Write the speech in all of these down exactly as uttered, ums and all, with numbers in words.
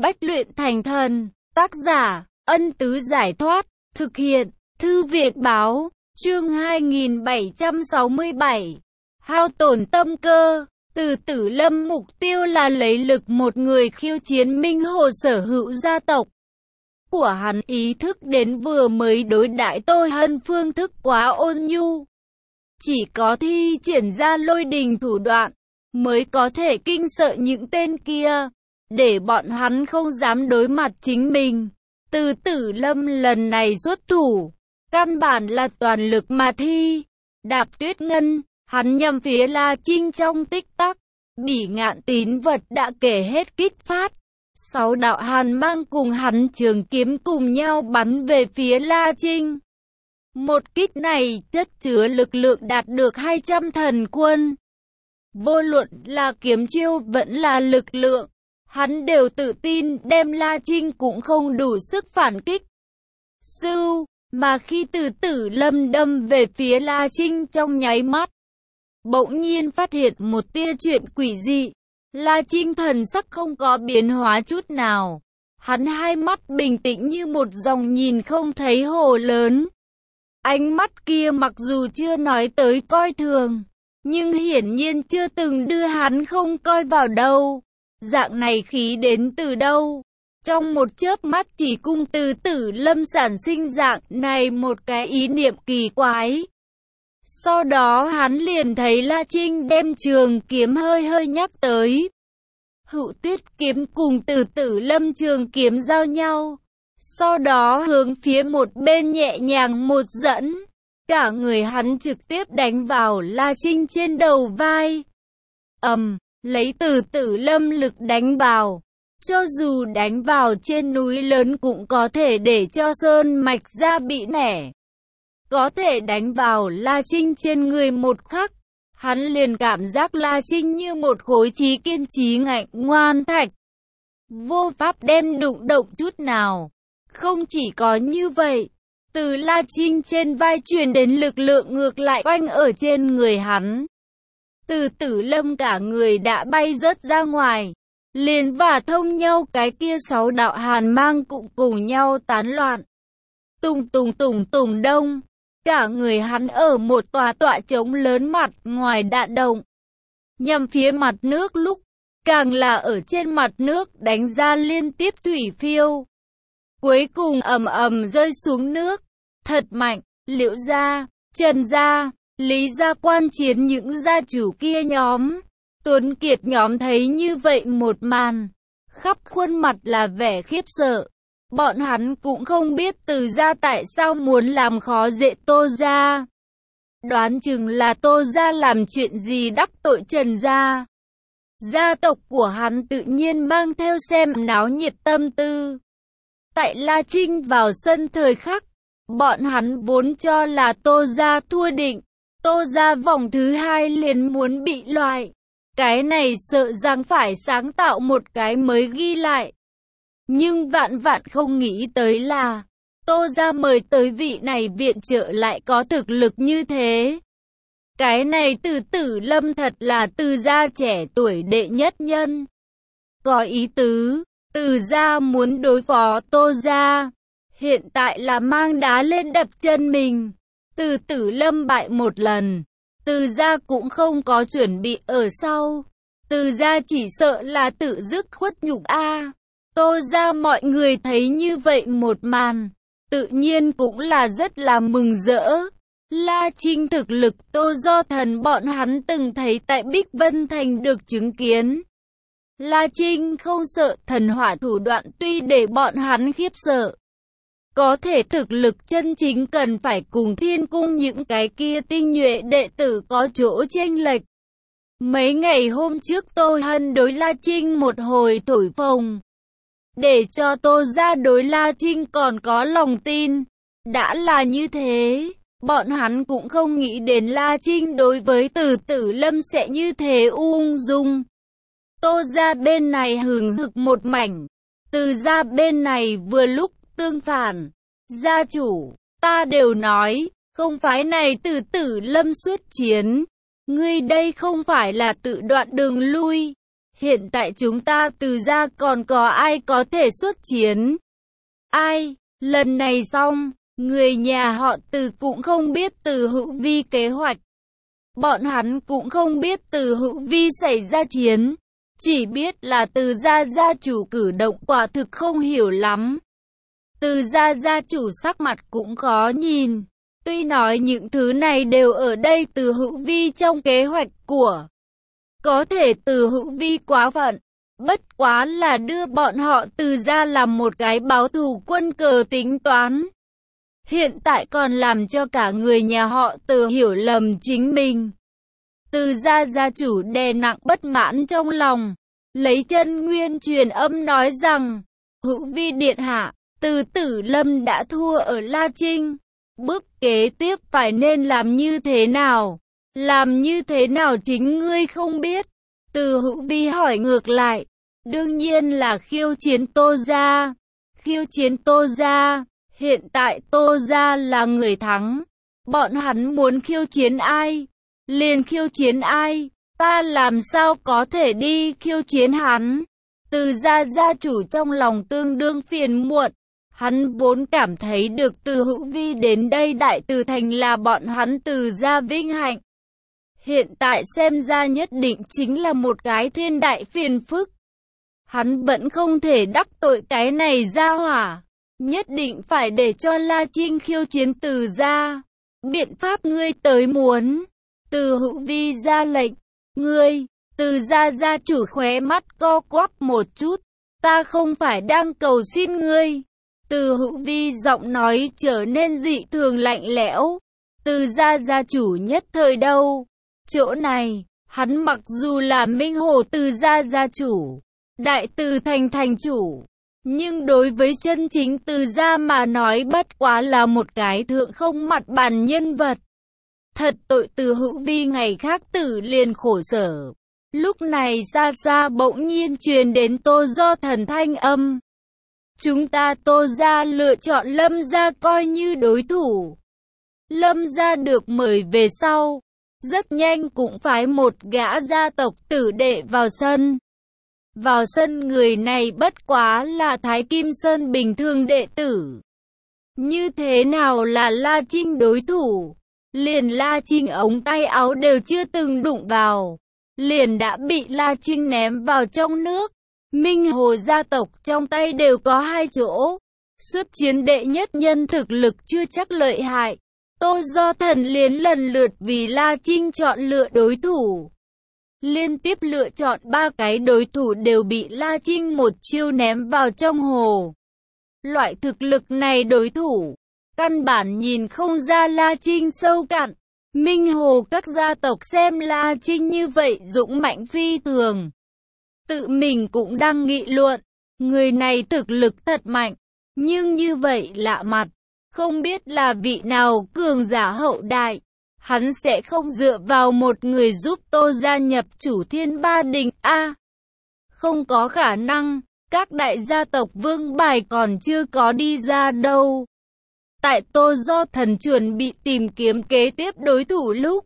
Bách luyện thành thần. Tác giả, Ân Tứ Giải Thoát. Thực hiện, Thư Việt Báo. Chương hai nghìn bảy trăm sáu mươi bảy. Hao tổn tâm cơ. Từ Tử Lâm mục tiêu là lấy lực một người khiêu chiến Minh Hồ sở hữu gia tộc của hắn. Ý thức đến vừa mới đối đãi Tôi Hân phương thức quá ôn nhu. Chỉ có thi triển ra lôi đình thủ đoạn mới có thể kinh sợ những tên kia, để bọn hắn không dám đối mặt chính mình. Từ Tử Lâm lần này xuất thủ, căn bản là toàn lực mà thi. Đạp Tuyết Ngân, hắn nhằm phía La Trinh trong tích tắc. Bỉ Ngạn Tín Vật đã kể hết kích phát. Sáu đạo hàn mang cùng hắn trường kiếm cùng nhau bắn về phía La Trinh. Một kích này chất chứa lực lượng đạt được hai trăm thần quân. Vô luận là kiếm chiêu vẫn là lực lượng, hắn đều tự tin đem La Trinh cũng không đủ sức phản kích. Sưu, mà khi Từ Tử Lâm đâm về phía La Trinh trong nháy mắt, bỗng nhiên phát hiện một tia chuyện quỷ dị. La Trinh thần sắc không có biến hóa chút nào. Hắn hai mắt bình tĩnh như một dòng nhìn không thấy hồ lớn. Ánh mắt kia mặc dù chưa nói tới coi thường, nhưng hiển nhiên chưa từng đưa hắn không coi vào đâu. Dạng này khí đến từ đâu? Trong một chớp mắt chỉ cung Từ Tử Lâm sản sinh dạng này một cái ý niệm kỳ quái. Sau đó hắn liền thấy La Trinh đem trường kiếm hơi hơi nhắc tới. Hữu Tuyết kiếm cùng Từ Tử Lâm trường kiếm giao nhau. Sau đó hướng phía một bên nhẹ nhàng một dẫn. Cả người hắn trực tiếp đánh vào La Trinh trên đầu vai. ầm, um, lấy Từ Tử Lâm lực đánh vào. Cho dù đánh vào trên núi lớn cũng có thể để cho sơn mạch ra bị nẻ. Có thể đánh vào La Trinh trên người một khắc, hắn liền cảm giác La Trinh như một khối trí kiên trí ngạnh ngoan thạch, vô pháp đem đụng động chút nào. Không chỉ có như vậy, từ La Trinh trên vai truyền đến lực lượng ngược lại oanh ở trên người hắn. Từ Tử Lâm cả người đã bay rớt ra ngoài, liền và thông nhau cái kia sáu đạo hàn mang cũng cùng nhau tán loạn. Tùng tùng tùng tùng đông. Cả người hắn ở một tòa tọa trống lớn mặt ngoài đạn động. Nhằm phía mặt nước lúc, càng là ở trên mặt nước đánh ra liên tiếp thủy phiêu. Cuối cùng ầm ầm rơi xuống nước. Thật mạnh, Liễu gia, Trần gia, Lý gia quan chiến những gia chủ kia nhóm. Tuấn Kiệt nhóm thấy như vậy một màn, khắp khuôn mặt là vẻ khiếp sợ. Bọn hắn cũng không biết Từ gia tại sao muốn làm khó dễ Tô gia. Đoán chừng là Tô gia làm chuyện gì đắc tội Trần gia. Gia tộc của hắn tự nhiên mang theo xem náo nhiệt tâm tư. Tại La Trinh vào sân thời khắc, bọn hắn vốn cho là Tô gia thua định. Tô gia vòng thứ hai liền muốn bị loại. Cái này sợ rằng phải sáng tạo một cái mới ghi lại. Nhưng vạn vạn không nghĩ tới là Tô gia mời tới vị này viện trợ lại có thực lực như thế. Cái này Từ Tử Lâm thật là Từ gia trẻ tuổi đệ nhất nhân. Có ý tứ, Từ gia muốn đối phó Tô gia, hiện tại là mang đá lên đập chân mình. Từ Tử Lâm bại một lần, Từ gia cũng không có chuẩn bị ở sau. Từ gia chỉ sợ là tự dứt khuất nhục a. Tô gia mọi người thấy như vậy một màn, tự nhiên cũng là rất là mừng rỡ. La Trinh thực lực Tô Do Thần bọn hắn từng thấy tại Bích Vân Thành được chứng kiến. La Trinh không sợ thần hỏa thủ đoạn tuy để bọn hắn khiếp sợ. Có thể thực lực chân chính cần phải cùng Thiên Cung những cái kia tinh nhuệ đệ tử có chỗ chênh lệch. Mấy ngày hôm trước Tô Hân đối La Trinh một hồi thổi phồng, để cho Tô gia đối La Trinh còn có lòng tin. Đã là như thế, bọn hắn cũng không nghĩ đến La Trinh đối với Từ Tử Lâm sẽ như thế ung dung. Tô gia bên này hừng hực một mảnh, Từ gia bên này vừa lúc tương phản. Gia chủ, ta đều nói, không phái này Từ Tử Lâm xuất chiến. Ngươi đây không phải là tự đoạn đường lui. Hiện tại chúng ta Từ gia còn có ai có thể xuất chiến? Ai? Lần này xong, người nhà họ Từ cũng không biết Từ Hữu Vi kế hoạch. Bọn hắn cũng không biết Từ Hữu Vi xảy ra chiến. Chỉ biết là Từ gia gia chủ cử động quả thực không hiểu lắm. Từ gia gia chủ sắc mặt cũng khó nhìn. Tuy nói những thứ này đều ở đây Từ Hữu Vi trong kế hoạch của. Có thể Từ Hữu Vi quá phận. Bất quá là đưa bọn họ Từ gia làm một cái báo thù quân cờ tính toán. Hiện tại còn làm cho cả người nhà họ Từ hiểu lầm chính mình. Từ gia gia chủ đè nặng bất mãn trong lòng. Lấy chân nguyên truyền âm nói rằng, Hữu Vi điện hạ, Từ Tử Lâm đã thua ở La Trinh. Bước kế tiếp phải nên làm như thế nào? Làm như thế nào chính ngươi không biết? Từ Hữu Vi hỏi ngược lại. Đương nhiên là khiêu chiến Tô gia. Khiêu chiến Tô gia. Hiện tại Tô gia là người thắng. Bọn hắn muốn khiêu chiến ai? Liền khiêu chiến ai? Ta làm sao có thể đi khiêu chiến hắn? Từ gia gia chủ trong lòng tương đương phiền muộn. Hắn vốn cảm thấy được Từ Hữu Vi đến đây Đại Từ Thành là bọn hắn Từ gia vinh hạnh. Hiện tại xem ra nhất định chính là một cái thiên đại phiền phức. Hắn vẫn không thể đắc tội cái này ra hỏa. Nhất định phải để cho La Trinh khiêu chiến Từ gia. Biện pháp ngươi tới muốn. Từ Hữu Vi ra lệnh. Ngươi, Từ gia gia chủ khóe mắt co quắp một chút. Ta không phải đang cầu xin ngươi. Từ Hữu Vi giọng nói trở nên dị thường lạnh lẽo. Từ gia gia chủ nhất thời đâu? Chỗ này, hắn mặc dù là Minh Hồ Từ gia gia chủ, Đại Từ Thành thành chủ, nhưng đối với chân chính Từ gia mà nói bất quá là một cái thượng không mặt bàn nhân vật. Thật tội Từ Hữu Vi ngày khác tử liền khổ sở. Lúc này xa xa bỗng nhiên truyền đến Tô Do Thần thanh âm. Chúng ta Tô gia lựa chọn Lâm gia coi như đối thủ. Lâm gia được mời về sau, rất nhanh cũng phái một gã gia tộc tử đệ vào sân. Vào sân người này bất quá là Thái Kim Sơn bình thường đệ tử. Như thế nào là La Trinh đối thủ? Liền La Trinh ống tay áo đều chưa từng đụng vào, liền đã bị La Trinh ném vào trong nước. Minh Hồ gia tộc trong tay đều có hai chỗ. Xuất chiến đệ nhất nhân thực lực chưa chắc lợi hại. Tô Do Thần liền lần lượt vì La Trinh chọn lựa đối thủ. Liên tiếp lựa chọn ba cái đối thủ đều bị La Trinh một chiêu ném vào trong hồ. Loại thực lực này đối thủ, căn bản nhìn không ra La Trinh sâu cạn. Minh Hồ các gia tộc xem La Trinh như vậy dũng mạnh phi thường. Tự mình cũng đang nghị luận, người này thực lực thật mạnh, nhưng như vậy lạ mặt, không biết là vị nào cường giả hậu đại. Hắn sẽ không dựa vào một người giúp Tô gia nhập chủ Thiên Ba Đình a à, không có khả năng, các đại gia tộc vương bài còn chưa có đi ra đâu. Tại Tô Do Thần chuẩn bị tìm kiếm kế tiếp đối thủ lúc,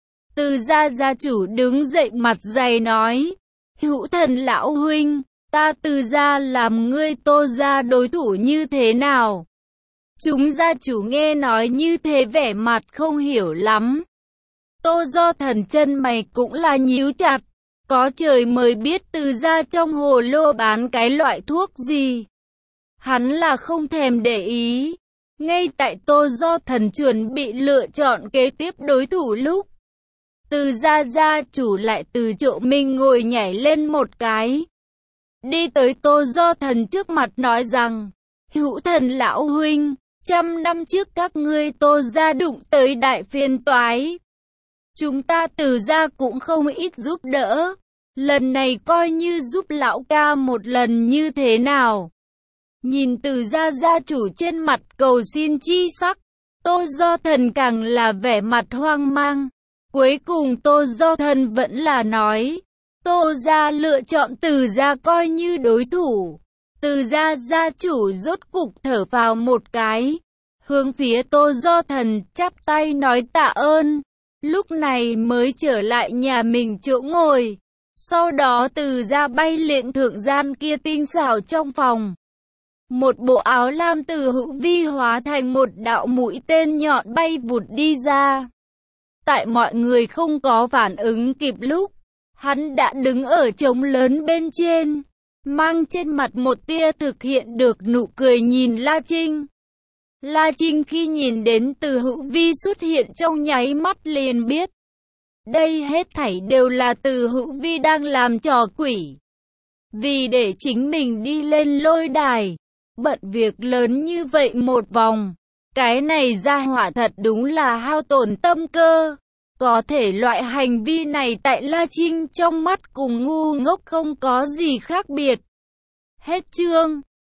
Từ gia gia chủ đứng dậy mặt dày nói, Hữu Thần lão huynh, ta Từ gia làm ngươi Tô gia đối thủ như thế nào? Chúng gia chủ nghe nói như thế vẻ mặt không hiểu lắm. Tô Do Thần chân mày cũng là nhíu chặt. Có trời mới biết Từ gia trong hồ lô bán cái loại thuốc gì. Hắn là không thèm để ý. Ngay tại Tô Do Thần chuẩn bị lựa chọn kế tiếp đối thủ lúc, Từ gia gia chủ lại từ chỗ mình ngồi nhảy lên một cái. Đi tới Tô Do Thần trước mặt nói rằng, Hữu Thần lão huynh, trăm năm trước các ngươi Tô gia đụng tới đại phiền toái. Chúng ta Từ gia cũng không ít giúp đỡ. Lần này coi như giúp lão ca một lần như thế nào? Nhìn Từ gia gia chủ trên mặt cầu xin chi sắc, Tô Do Thần càng là vẻ mặt hoang mang. Cuối cùng Tô Do Thần vẫn là nói, Tô gia lựa chọn Từ gia coi như đối thủ. Từ gia gia chủ rốt cục thở vào một cái, hướng phía Tô Do Thần chắp tay nói tạ ơn. Lúc này mới trở lại nhà mình chỗ ngồi. Sau đó từ ra bay liện thượng gian kia tinh xảo trong phòng. Một bộ áo lam từ Hữu Vi hóa thành một đạo mũi tên nhọn bay vụt đi ra. Tại mọi người không có phản ứng kịp lúc, hắn đã đứng ở trống lớn bên trên, mang trên mặt một tia thực hiện được nụ cười nhìn La Trinh. La Trinh khi nhìn đến Từ Hữu Vi xuất hiện trong nháy mắt liền biết. Đây hết thảy đều là Từ Hữu Vi đang làm trò quỷ. Vì để chính mình đi lên lôi đài, bận việc lớn như vậy một vòng. Cái này gia hỏa thật đúng là hao tổn tâm cơ. Có thể loại hành vi này tại La Trinh trong mắt cùng ngu ngốc không có gì khác biệt. Hết chương.